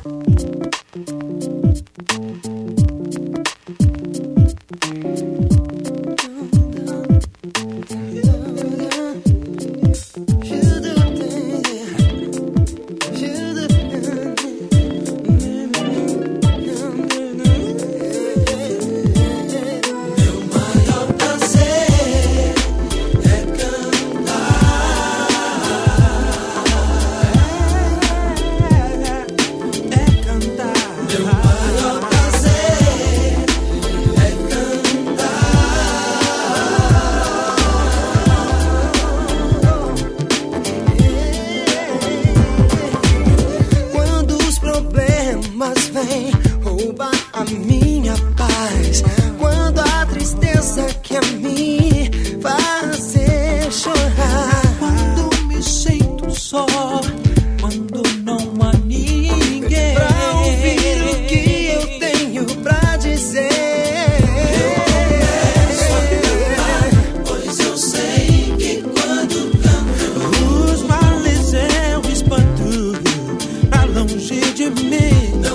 Rouba a minha paz quando a tristeza quer me fazer chorar. Quando me sinto só, quando não há ninguém pra ouvir o que eu tenho pra dizer. Eu começo a cantar, pois eu sei que quando canto os males eu espanto pra longe de mim.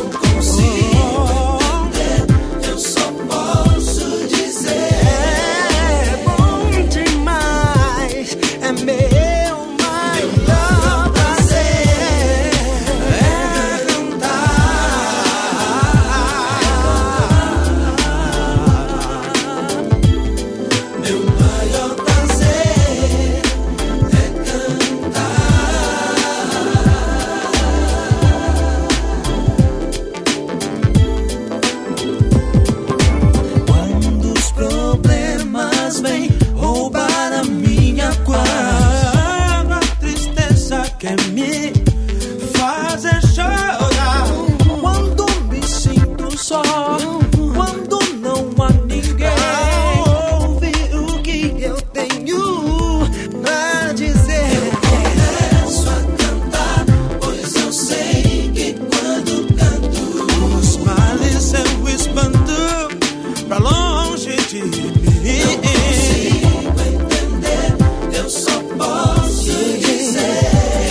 Quer me fazer chorar quando me sinto só, quando não há ninguém pra ouvir o que eu tenho pra dizer. Eu começo a cantar, pois eu sei que quando canto os males eu espanto pra longe de mim. Não consigo entender, eu só posso dizer.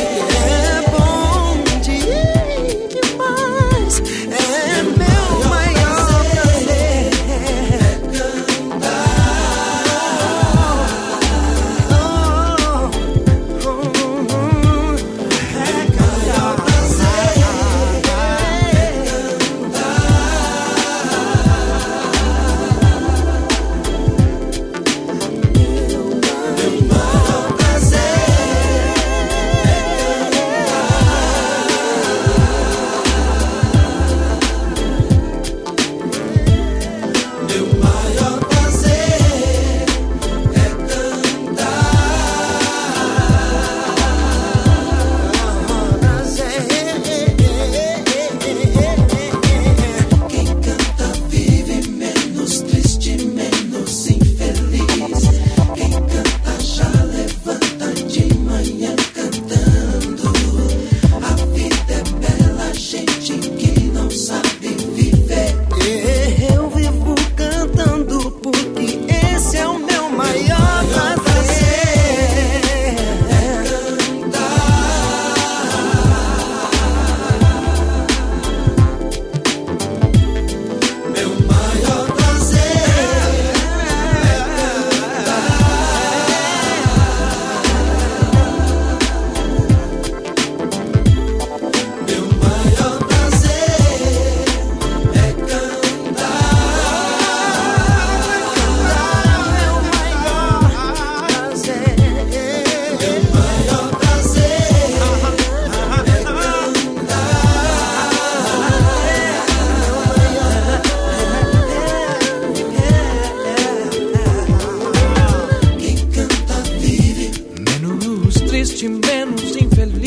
Menos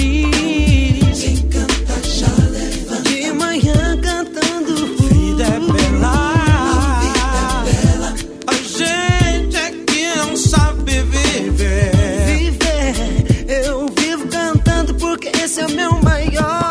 infeliz. Quem canta já levanta de manhã cantando. Vida é bela, a vida é bela. A gente é que não sabe viver. Viver, eu vivo cantando porque esse é meu maior